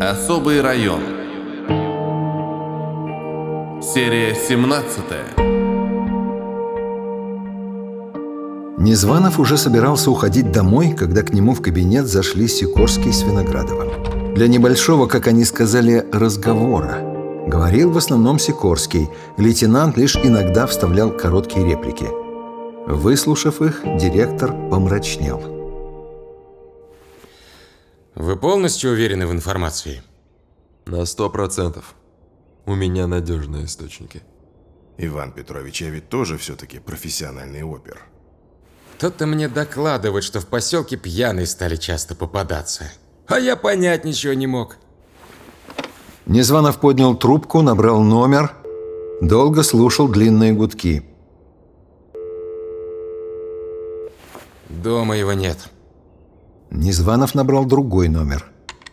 Особый район. Серия 17. Незванов уже собирался уходить домой, когда к нему в кабинет зашли Сикорский с Виноградовым. Для небольшого, как они сказали, разговора. Говорил в основном Сикорский. Лейтенант лишь иногда вставлял короткие реплики. Выслушав их, директор помрачнел. Вы полностью уверены в информации? На 100%. У меня надежные источники. Иван Петрович, я ведь тоже все-таки профессиональный опер. Кто-то мне докладывает, что в поселке пьяные стали часто попадаться. А я понять ничего не мог. Незванов поднял трубку, набрал номер, долго слушал длинные гудки. Дома его нет. Незванов набрал другой номер.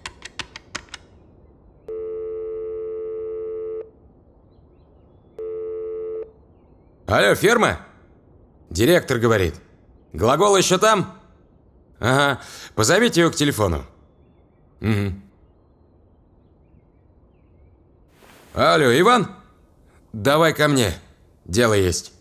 Алло, ферма? Директор говорит. Глагол еще там? Ага, позовите его к телефону. Угу. Алло, Иван? Давай ко мне. Дело есть.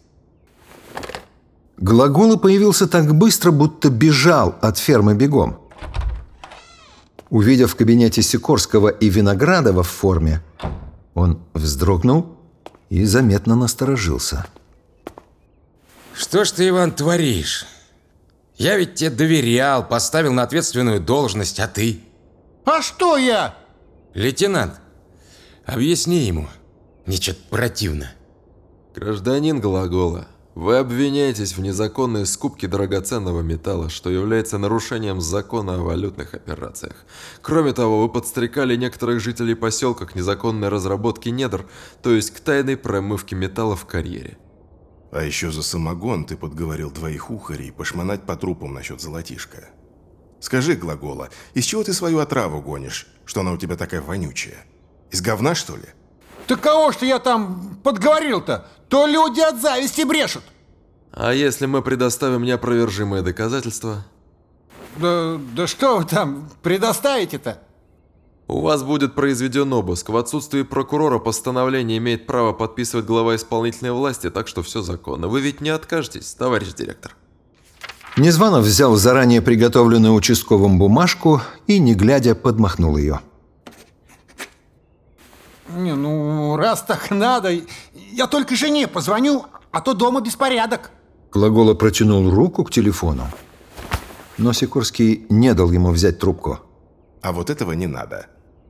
Глагола появился так быстро, будто бежал от фермы бегом. Увидев в кабинете Сикорского и Виноградова в форме, он вздрогнул и заметно насторожился. Что ж ты, Иван, творишь? Я ведь тебе доверял, поставил на ответственную должность, а ты? А что я? Лейтенант, объясни ему. Мне что-то противно. Гражданин Глагола, вы обвиняетесь в незаконной скупке драгоценного металла, что является нарушением закона о валютных операциях. Кроме того, вы подстрекали некоторых жителей поселка к незаконной разработке недр, то есть к тайной промывке металла в карьере. А еще за самогон ты подговорил двоих ухарей пошмонать по трупам насчет золотишка. Скажи, Глагола, из чего ты свою отраву гонишь, что она у тебя такая вонючая? Из говна, что ли? Так кого ж ты я там подговорил-то? То люди от зависти брешут. А если мы предоставим неопровержимые доказательства? Да что вы там предоставите-то? У вас будет произведен обыск. В отсутствии прокурора постановление имеет право подписывать глава исполнительной власти, так что все законно. Вы ведь не откажетесь, товарищ директор? Незванов взял заранее приготовленную участковым бумажку и, не глядя, подмахнул ее. Не, ну, раз так надо, я только жене позвоню, а то дома беспорядок. Глагола протянул руку к телефону, но Сикорский не дал ему взять трубку. А вот этого не надо.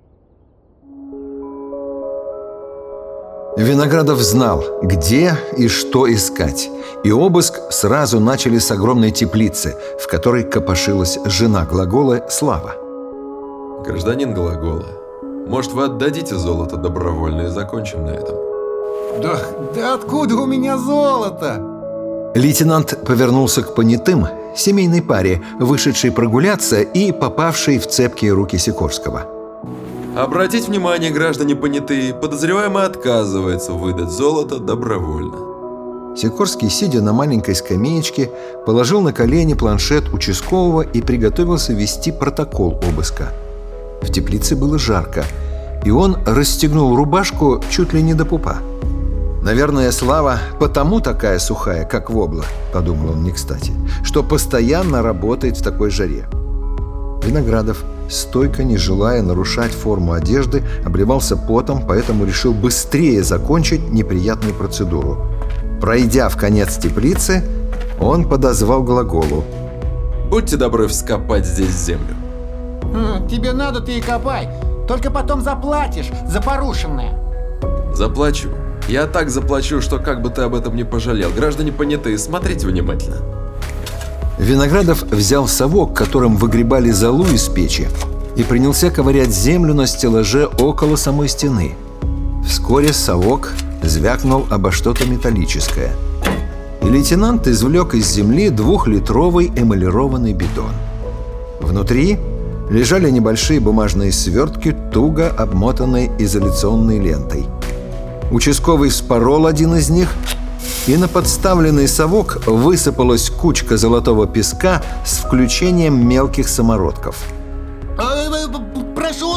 Виноградов знал, где и что искать. И обыск сразу начали с огромной теплицы, в которой копошилась жена Глаголы Слава. Гражданин Глагола, может, вы отдадите золото добровольно и закончим на этом? Да откуда у меня золото? Лейтенант повернулся к понятым, семейной паре, вышедшей прогуляться и попавшей в цепкие руки Сикорского. Обратите внимание, граждане понятые, подозреваемый отказывается выдать золото добровольно. Сикорский, сидя на маленькой скамеечке, положил на колени планшет участкового и приготовился вести протокол обыска. В теплице было жарко, и он расстегнул рубашку чуть ли не до пупа. «Наверное, Слава потому такая сухая, как вобла», — подумал он не кстати, «что постоянно работает в такой жаре». Виноградов, стойко не желая нарушать форму одежды, обливался потом, поэтому решил быстрее закончить неприятную процедуру. Пройдя в конец теплицы, он подозвал Глаголу. Будьте добры вскопать здесь землю. Тебе надо, ты и копай. Только потом заплатишь за порушенное. Заплачу. Я так заплачу, что как бы ты об этом не пожалел. Граждане понятые, смотрите внимательно. Виноградов взял совок, которым выгребали золу из печи, и принялся ковырять землю на стеллаже около самой стены. Вскоре совок звякнул обо что-то металлическое, и лейтенант извлек из земли 2-литровый эмалированный бидон. Внутри лежали небольшие бумажные свертки, туго обмотанные изоляционной лентой. Участковый вспорол один из них, и на подставленный совок высыпалась кучка золотого песка с включением мелких самородков. Прошу записать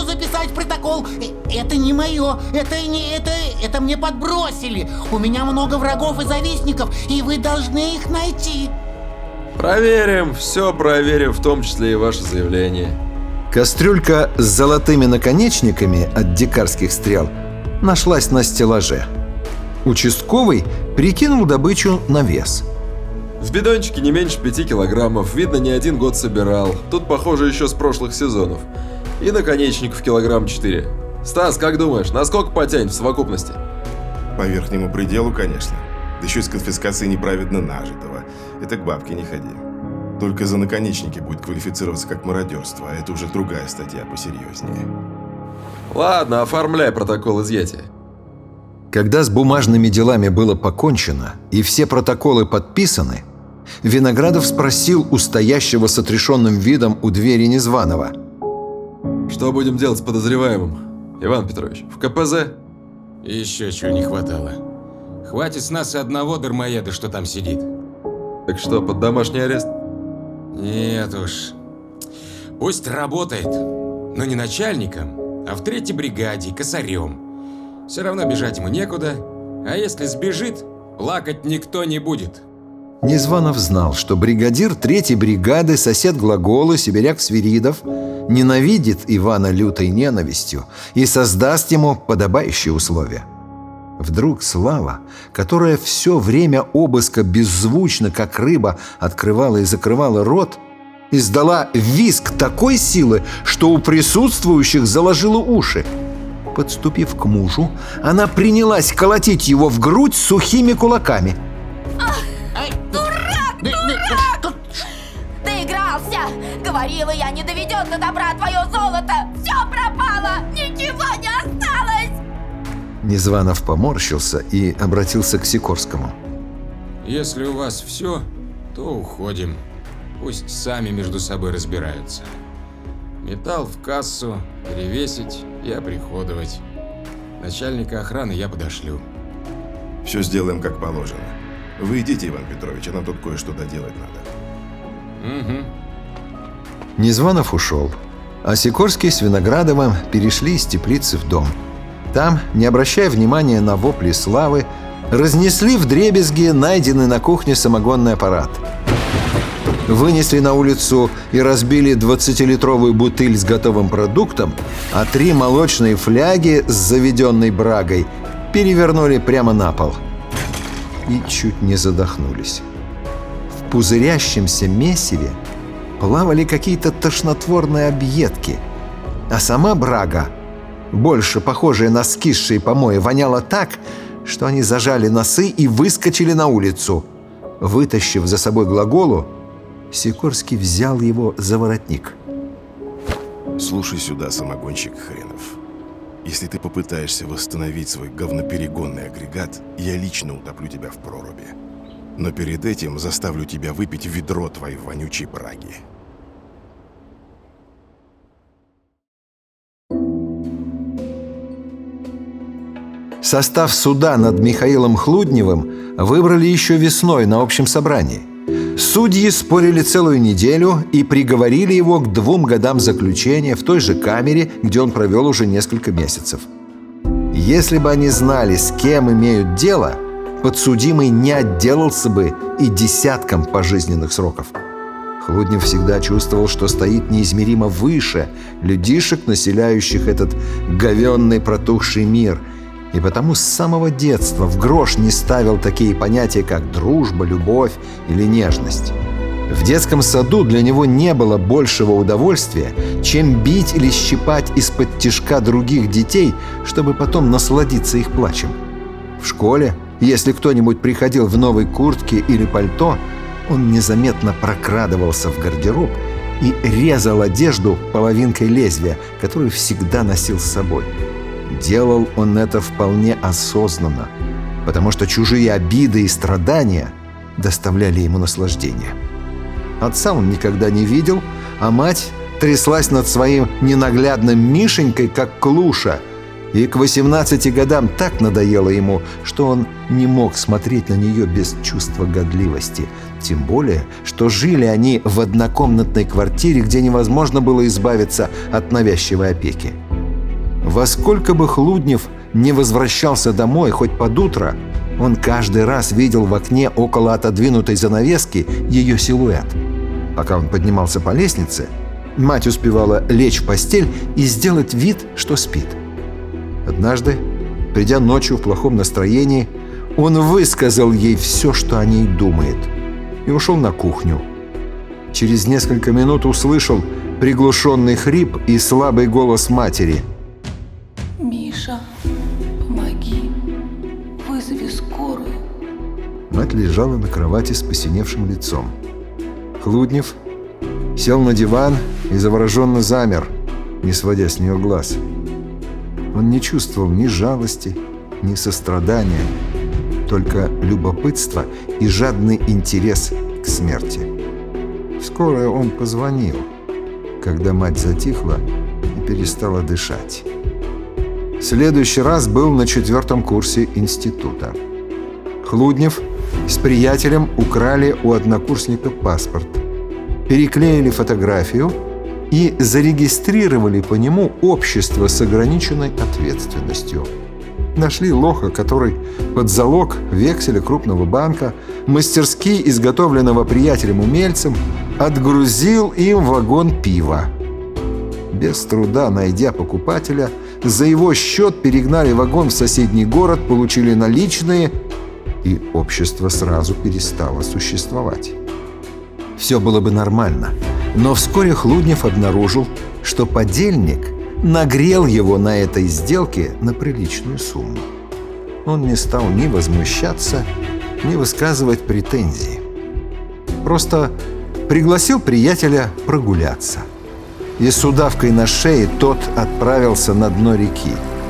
соблюдать протокол. Это не мое. Это мне подбросили. У меня много врагов и завистников, и вы должны их найти. Проверим, все проверим, в том числе и ваше заявление. Кастрюлька с золотыми наконечниками от дикарских стрел нашлась на стеллаже. Участковый прикинул добычу на вес. В бидончике не меньше 5 килограммов, видно, не один год собирал. Тут, похоже, еще с прошлых сезонов. И наконечников килограмм 4. Стас, как думаешь, насколько потянет в совокупности? По верхнему пределу, конечно. Да еще и с конфискацией неправедно нажитого. Это к бабке не ходи. Только за наконечники будет квалифицироваться как мародерство, а это уже другая статья посерьезнее. Ладно, оформляй протокол изъятия. Когда с бумажными делами было покончено и все протоколы подписаны, Виноградов спросил у стоящего с отрешенным видом у двери незваного: Что будем делать с подозреваемым? Иван Петрович, в КПЗ? Еще чего не хватало. Хватит с нас и одного дармоеда, что там сидит. Так что, под домашний арест? Нет уж. Пусть работает, но не начальником, а в 3-й бригаде, косарем. Все равно бежать ему некуда, а если сбежит, плакать никто не будет. Незванов знал, что бригадир 3-й бригады, сосед Глагола, сибиряк Свиридов, ненавидит Ивана лютой ненавистью и создаст ему подобающие условия. Вдруг Слава, которая все время обыска беззвучно, как рыба, открывала и закрывала рот, издала визг такой силы, что у присутствующих заложило уши. Подступив к мужу, она принялась колотить его в грудь сухими кулаками. Дурак! Доигрался! Говорила я, не доведет до добра твое золото! Все пропало! Ничего не осталось! Незванов поморщился и обратился к Сикорскому. Если у вас все, то уходим. Пусть сами между собой разбираются. Металл в кассу, перевесить и оприходовать. Начальника охраны я подошлю. Все сделаем как положено. Вы идите, Иван Петрович, а нам тут кое-что доделать надо. Угу. Незванов ушел, а Сикорский с Виноградовым перешли из теплицы в дом. Там, не обращая внимания на вопли Славы, разнесли вдребезги найденный на кухне самогонный аппарат. Вынесли на улицу и разбили 20-литровую бутыль с готовым продуктом, а 3 молочные фляги с заведенной брагой перевернули прямо на пол. И чуть не задохнулись. В пузырящемся месиве плавали какие-то тошнотворные объедки, а сама брага, больше похожая на скисшие помои, воняла так, что они зажали носы и выскочили на улицу. Вытащив за собой Глаголу, Сикорский взял его за воротник. Слушай сюда, самогонщик хренов. Если ты попытаешься восстановить свой говноперегонный агрегат, я лично утоплю тебя в проруби. Но перед этим заставлю тебя выпить ведро твоей вонючей браги. Состав суда над Михаилом Хлудневым выбрали еще весной на общем собрании. Судьи спорили целую неделю и приговорили его к 2 годам заключения в той же камере, где он провел уже несколько месяцев. Если бы они знали, с кем имеют дело, подсудимый не отделался бы и десятком пожизненных сроков. Хлуднев всегда чувствовал, что стоит неизмеримо выше людишек, населяющих этот говенный протухший мир, и потому с самого детства в грош не ставил такие понятия, как дружба, любовь или нежность. В детском саду для него не было большего удовольствия, чем бить или щипать из-под тишка других детей, чтобы потом насладиться их плачем. В школе, если кто-нибудь приходил в новой куртке или пальто, он незаметно прокрадывался в гардероб и резал одежду половинкой лезвия, которую всегда носил с собой. Делал он это вполне осознанно, потому что чужие обиды и страдания доставляли ему наслаждение. Отца он никогда не видел, а мать тряслась над своим ненаглядным Мишенькой, как клуша, и к 18 годам так надоело ему, что он не мог смотреть на нее без чувства годливости. Тем более, что жили они в однокомнатной квартире, где невозможно было избавиться от навязчивой опеки. Во сколько бы Хлуднев не возвращался домой, хоть под утро, он каждый раз видел в окне около отодвинутой занавески ее силуэт. Пока он поднимался по лестнице, мать успевала лечь в постель и сделать вид, что спит. Однажды, придя ночью в плохом настроении, он высказал ей все, что о ней думает, и ушел на кухню. Через несколько минут услышал приглушенный хрип и слабый голос матери. «Миша, помоги, вызови скорую». Мать лежала на кровати с посиневшим лицом. Хлуднев сел на диван и завороженно замер, не сводя с нее глаз. Он не чувствовал ни жалости, ни сострадания, только любопытство и жадный интерес к смерти. Вскоре он позвонил, когда мать затихла и перестала дышать. Следующий раз был на 4-м курсе института. Хлуднев с приятелем украли у однокурсника паспорт, переклеили фотографию и зарегистрировали по нему общество с ограниченной ответственностью. Нашли лоха, который под залог векселя крупного банка, мастерски изготовленного приятелем-умельцем, отгрузил им вагон пива. Без труда найдя покупателя, за его счет перегнали вагон в соседний город, получили наличные, и общество сразу перестало существовать. Все было бы нормально, но вскоре Хлуднев обнаружил, что подельник нагрел его на этой сделке на приличную сумму. Он не стал ни возмущаться, ни высказывать претензии. Просто пригласил приятеля прогуляться. И с удавкой на шее тот отправился на дно реки.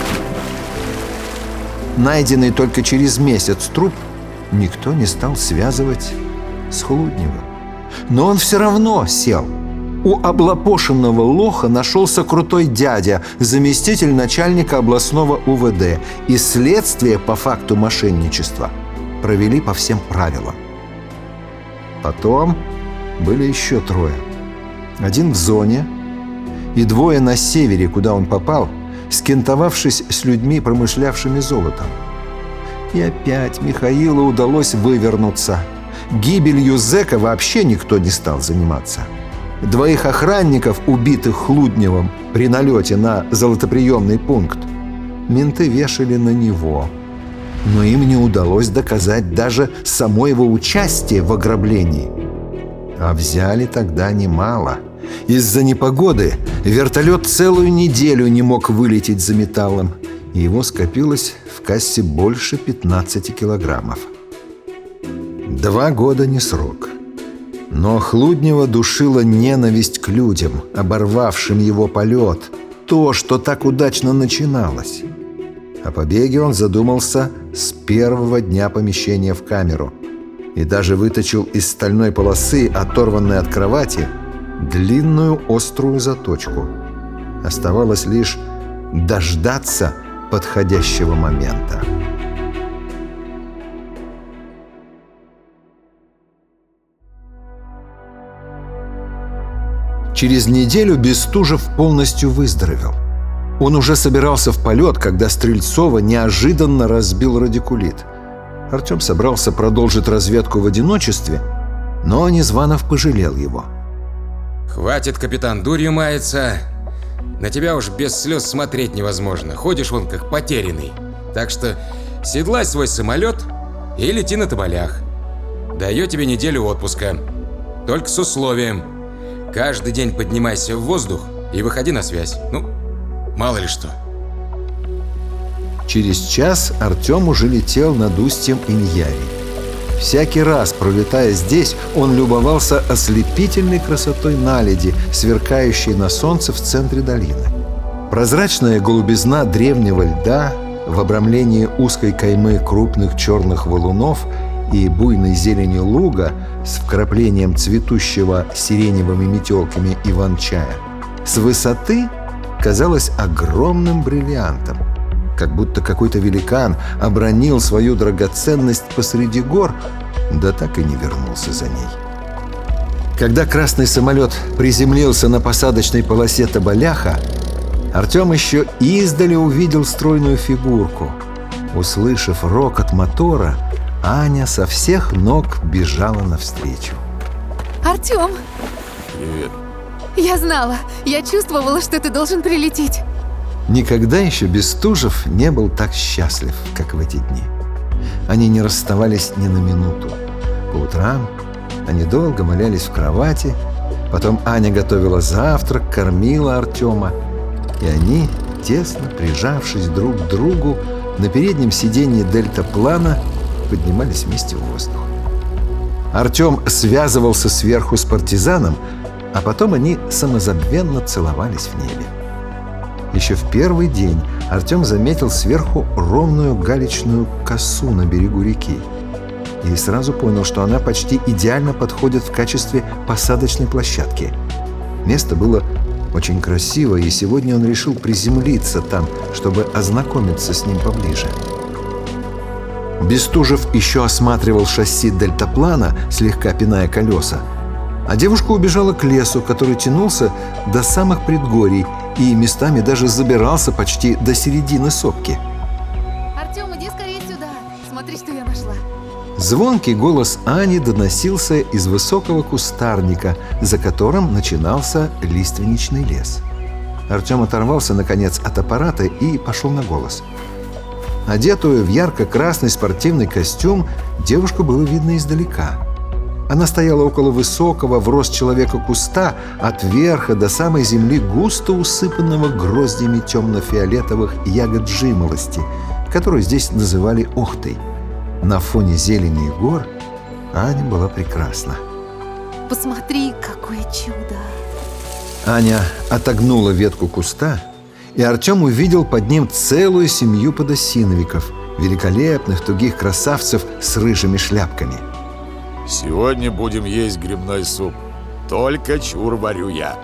Найденный только через месяц труп никто не стал связывать с Хлудневым. Но он все равно сел. У облапошенного лоха нашелся крутой дядя, заместитель начальника областного УВД, и следствие по факту мошенничества провели по всем правилам. Потом были еще 3. 1 в зоне и 2 на севере, куда он попал, скентовавшись с людьми, промышлявшими золотом. И опять Михаилу удалось вывернуться. Гибелью зэка вообще никто не стал заниматься. 2 охранников, убитых Хлудневым при налете на золотоприемный пункт, менты вешали на него. Но им не удалось доказать даже само его участие в ограблении. А взяли тогда немало. Из-за непогоды вертолет целую неделю не мог вылететь за металлом, и его скопилось в кассе больше 15 килограммов. 2 года не срок. Но Хлуднева душила ненависть к людям, оборвавшим его полет, то, что так удачно начиналось. О побеге он задумался с первого дня помещения в камеру и даже выточил из стальной полосы, оторванной от кровати, длинную острую заточку. Оставалось лишь дождаться подходящего момента. Через неделю Бестужев полностью выздоровел. Он уже собирался в полет, когда Стрельцова неожиданно разбил радикулит. Артем собрался продолжить разведку в одиночестве, но Незванов пожалел его. Хватит, капитан, дурью мается. На тебя уж без слез смотреть невозможно. Ходишь вон как потерянный. Так что седлай свой самолет и лети на Тоболях. Даю тебе неделю отпуска. Только с условием. Каждый день поднимайся в воздух и выходи на связь. Ну, мало ли что. Через час Артем уже летел над устьем Иньяри. Всякий раз, пролетая здесь, он любовался ослепительной красотой наледи, сверкающей на солнце в центре долины. Прозрачная голубизна древнего льда в обрамлении узкой каймы крупных черных валунов и буйной зелени луга с вкраплением цветущего сиреневыми метелками иван-чая с высоты казалось огромным бриллиантом, как будто какой-то великан обронил свою драгоценность посреди гор, да так и не вернулся за ней. Когда красный самолет приземлился на посадочной полосе Тоболяха, Артем еще издали увидел стройную фигурку. Услышав рокот мотора, Аня со всех ног бежала навстречу. Артем, Привет. я знала, я чувствовала, что ты должен прилететь. Никогда еще Бестужев не был так счастлив, как в эти дни. Они не расставались ни на минуту. По утрам они долго валялись в кровати, потом Аня готовила завтрак, кормила Артема, и они, тесно прижавшись друг к другу, на переднем сиденье дельтаплана поднимались вместе в воздух. Артем связывался сверху с партизаном, а потом они самозабвенно целовались в небе. Еще в первый день Артем заметил сверху ровную галечную косу на берегу реки и сразу понял, что она почти идеально подходит в качестве посадочной площадки. Место было очень красиво, и сегодня он решил приземлиться там, чтобы ознакомиться с ним поближе. Бестужев еще осматривал шасси дельтаплана, слегка пиная колеса, а девушка убежала к лесу, который тянулся до самых предгорий и местами даже забирался почти до середины сопки. Артем, иди скорее сюда. Смотри, что я нашла. Звонкий голос Ани доносился из высокого кустарника, за которым начинался лиственничный лес. Артем оторвался, наконец, от аппарата и пошел на голос. Одетую в ярко-красный спортивный костюм, девушку было видно издалека. Она стояла около высокого в рост человека куста, от верха до самой земли, густо усыпанного гроздями темно-фиолетовых ягод жимолости, которые здесь называли охтой. На фоне зелени и гор Аня была прекрасна. Посмотри, какое чудо. Аня отогнула ветку куста, и Артем увидел под ним целую семью подосиновиков, великолепных тугих красавцев с рыжими шляпками. Сегодня будем есть грибной суп. Только чур варю я.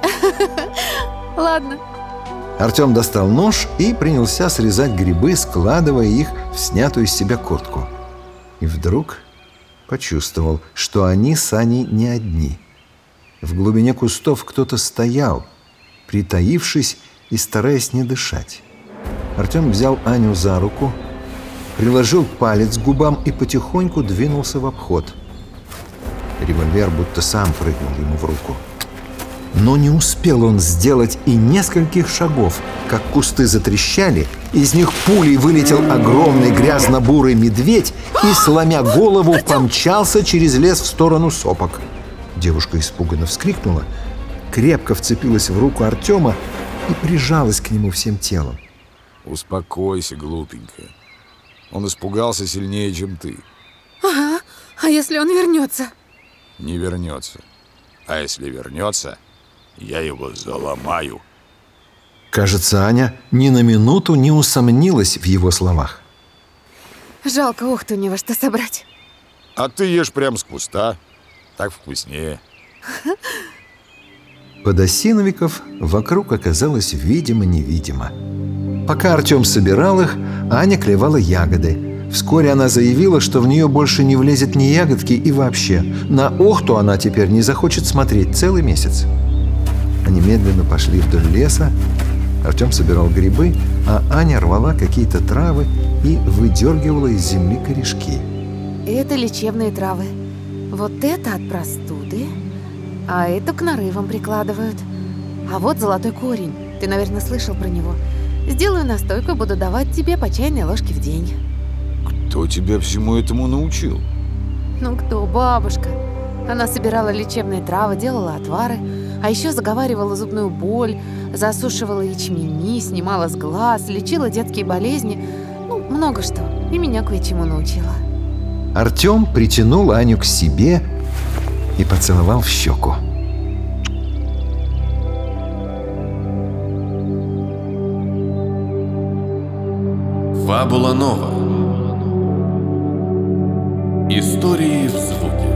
Ладно. Артем достал нож и принялся срезать грибы, складывая их в снятую с себя куртку. И вдруг почувствовал, что они с Аней не одни. В глубине кустов кто-то стоял, притаившись и стараясь не дышать. Артем взял Аню за руку, приложил палец к губам и потихоньку двинулся в обход. Револьвер будто сам прыгнул ему в руку. Но не успел он сделать и нескольких шагов, как кусты затрещали, из них пулей вылетел огромный грязно-бурый медведь и, сломя голову, помчался через лес в сторону сопок. Девушка испуганно вскрикнула, крепко вцепилась в руку Артема и прижалась к нему всем телом. Успокойся, глупенькая. Он испугался сильнее, чем ты. Ага, а если он вернется? Не вернется. А если вернется, я его заломаю. Кажется, Аня ни на минуту не усомнилась в его словах. Жалко, ухту не во что собрать. А ты ешь прям с куста. Так вкуснее. Подосиновиков вокруг оказалось видимо-невидимо. Пока Артем собирал их, Аня клевала ягоды. Вскоре она заявила, что в нее больше не влезет ни ягодки и вообще. На охту она теперь не захочет смотреть целый месяц. Они медленно пошли вдоль леса. Артем собирал грибы, а Аня рвала какие-то травы и выдергивала из земли корешки. Это лечебные травы. Вот это от простуды, а это к нарывам прикладывают. А вот золотой корень. Ты, наверное, слышал про него. Сделаю настойку, буду давать тебе по чайной ложке в день. Кто тебя всему этому научил? Ну кто? Бабушка. Она собирала лечебные травы, делала отвары, а еще заговаривала зубную боль, засушивала ячмени, снимала с глаз, лечила детские болезни. Ну, много что. И меня кое-чему научила. Артем притянул Аню к себе и поцеловал в щеку. Фабула Нова. Истории в звуке.